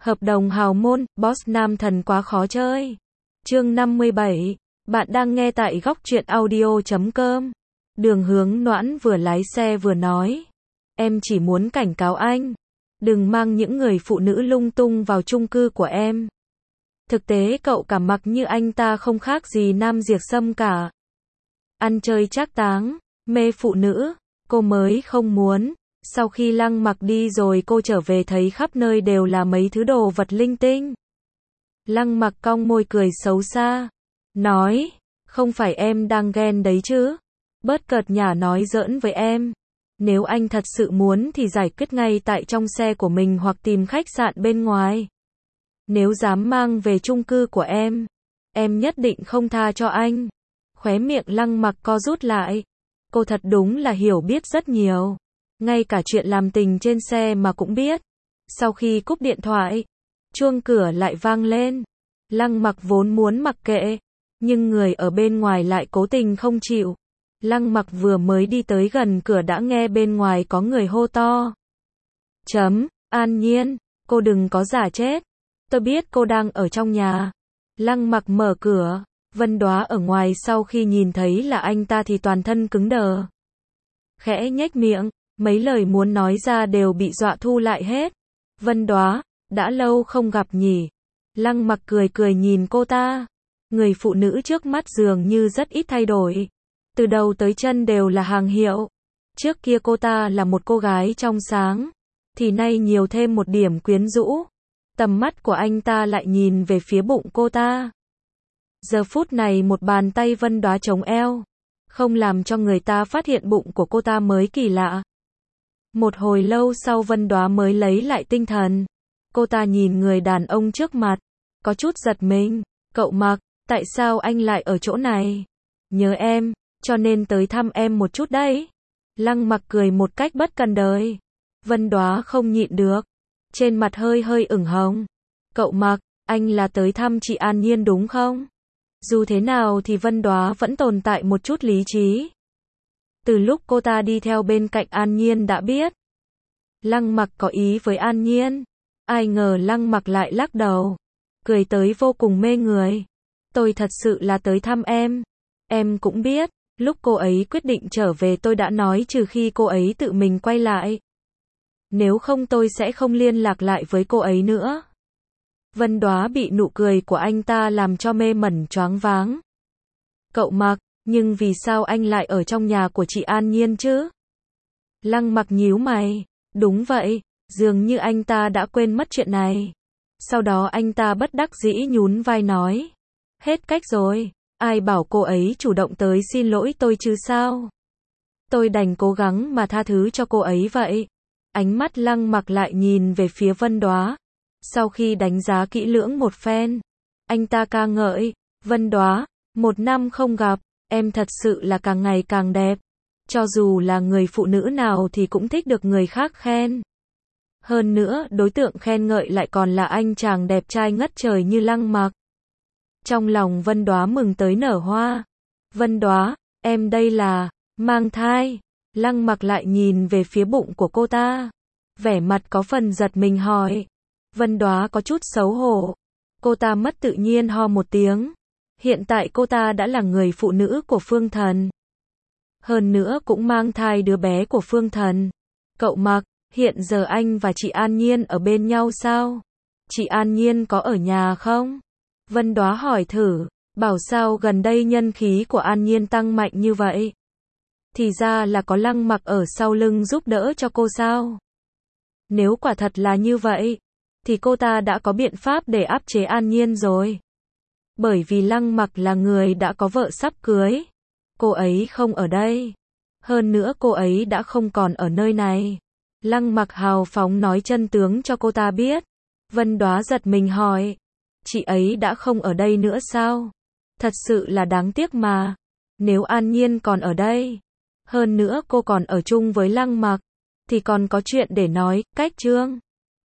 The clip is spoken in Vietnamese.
Hợp đồng hào môn, boss nam thần quá khó chơi. Chương 57. Bạn đang nghe tại góc truyện audio.com. Đường Hướng Noãn vừa lái xe vừa nói. Em chỉ muốn cảnh cáo anh. Đừng mang những người phụ nữ lung tung vào chung cư của em. Thực tế cậu cả mặc như anh ta không khác gì Nam Diệp Sâm cả. Ăn chơi trác táng, mê phụ nữ, cô mới không muốn. Sau khi Lăng Mặc đi rồi cô trở về thấy khắp nơi đều là mấy thứ đồ vật linh tinh. Lăng Mặc cong môi cười xấu xa, nói, không phải em đang ghen đấy chứ, bớt cợt nhả nói giỡn với em. Nếu anh thật sự muốn thì giải quyết ngay tại trong xe của mình hoặc tìm khách sạn bên ngoài. Nếu dám mang về chung cư của em nhất định không tha cho anh. Khóe miệng Lăng Mặc co rút lại. Cô thật đúng là hiểu biết rất nhiều. Ngay cả chuyện làm tình trên xe mà cũng biết. Sau khi cúp điện thoại, chuông cửa lại vang lên. Lăng Mặc vốn muốn mặc kệ, nhưng người ở bên ngoài lại cố tình không chịu. Lăng Mặc vừa mới đi tới gần cửa đã nghe bên ngoài có người hô to. An Nhiên, cô đừng có giả chết. Tôi biết cô đang ở trong nhà. Lăng Mặc mở cửa. Vân Đóa ở ngoài sau khi nhìn thấy là anh ta thì toàn thân cứng đờ. Khẽ nhếch miệng, mấy lời muốn nói ra đều bị dọa thu lại hết. Vân Đóa, đã lâu không gặp nhỉ? Lăng Mặc cười cười nhìn cô ta. Người phụ nữ trước mắt dường như rất ít thay đổi. Từ đầu tới chân đều là hàng hiệu. Trước kia cô ta là một cô gái trong sáng, thì nay nhiều thêm một điểm quyến rũ. Tầm mắt của anh ta lại nhìn về phía bụng cô ta. Giờ phút này một bàn tay Vân Đóa chống eo, không làm cho người ta phát hiện bụng của cô ta mới kỳ lạ. Một hồi lâu sau Vân Đóa mới lấy lại tinh thần. Cô ta nhìn người đàn ông trước mặt, có chút giật mình. Cậu Mặc, tại sao anh lại ở chỗ này? Nhớ em, cho nên tới thăm em một chút đấy. Lăng Mặc cười một cách bất cần đời. Vân Đóa không nhịn được, trên mặt hơi hơi ửng hồng. Cậu Mặc, anh là tới thăm chị An Nhiên đúng không? Dù thế nào thì Vân Đóa vẫn tồn tại một chút lý trí. Từ lúc cô ta đi theo bên cạnh An Nhiên đã biết Lăng Mặc có ý với An Nhiên. Ai ngờ Lăng Mặc lại lắc đầu, cười tới vô cùng mê người. Tôi thật sự là tới thăm em. Em cũng biết, lúc cô ấy quyết định trở về tôi đã nói trừ khi cô ấy tự mình quay lại. Nếu không tôi sẽ không liên lạc lại với cô ấy nữa. Vân Đóa bị nụ cười của anh ta làm cho mê mẩn choáng váng. Cậu Mặc, nhưng vì sao anh lại ở trong nhà của chị An Nhiên chứ? Lăng Mặc nhíu mày. Đúng vậy, dường như anh ta đã quên mất chuyện này. Sau đó anh ta bất đắc dĩ nhún vai nói. Hết cách rồi, ai bảo cô ấy chủ động tới xin lỗi tôi chứ sao? Tôi đành cố gắng mà tha thứ cho cô ấy vậy. Ánh mắt Lăng Mặc lại nhìn về phía Vân Đóa. Sau khi đánh giá kỹ lưỡng một phen, anh ta ca ngợi. Vân Đóa, 1 năm không gặp, em thật sự là càng ngày càng đẹp. Cho dù là người phụ nữ nào thì cũng thích được người khác khen. Hơn nữa, đối tượng khen ngợi lại còn là anh chàng đẹp trai ngất trời như Lăng Mặc. Trong lòng Vân Đóa mừng tới nở hoa. Vân Đóa, em đây là mang thai. Lăng Mặc lại nhìn về phía bụng của cô ta, vẻ mặt có phần giật mình hỏi. Vân Đóa có chút xấu hổ. Cô ta mất tự nhiên ho một tiếng. Hiện tại cô ta đã là người phụ nữ của Phương Thần. Hơn nữa cũng mang thai đứa bé của Phương Thần. Cậu Mặc, hiện giờ anh và chị An Nhiên ở bên nhau sao? Chị An Nhiên có ở nhà không? Vân Đóa hỏi thử. Bảo sao gần đây nhân khí của An Nhiên tăng mạnh như vậy? Thì ra là có Lăng Mặc ở sau lưng giúp đỡ cho cô sao? Nếu quả thật là như vậy, thì cô ta đã có biện pháp để áp chế An Nhiên rồi. Bởi vì Lăng Mặc là người đã có vợ sắp cưới. Cô ấy không ở đây. Hơn nữa cô ấy đã không còn ở nơi này. Lăng Mặc hào phóng nói chân tướng cho cô ta biết. Vân Đóa giật mình hỏi. Chị ấy đã không ở đây nữa sao? Thật sự là đáng tiếc mà. Nếu An Nhiên còn ở đây, hơn nữa cô còn ở chung với Lăng Mặc, thì còn có chuyện để nói. Cách Trương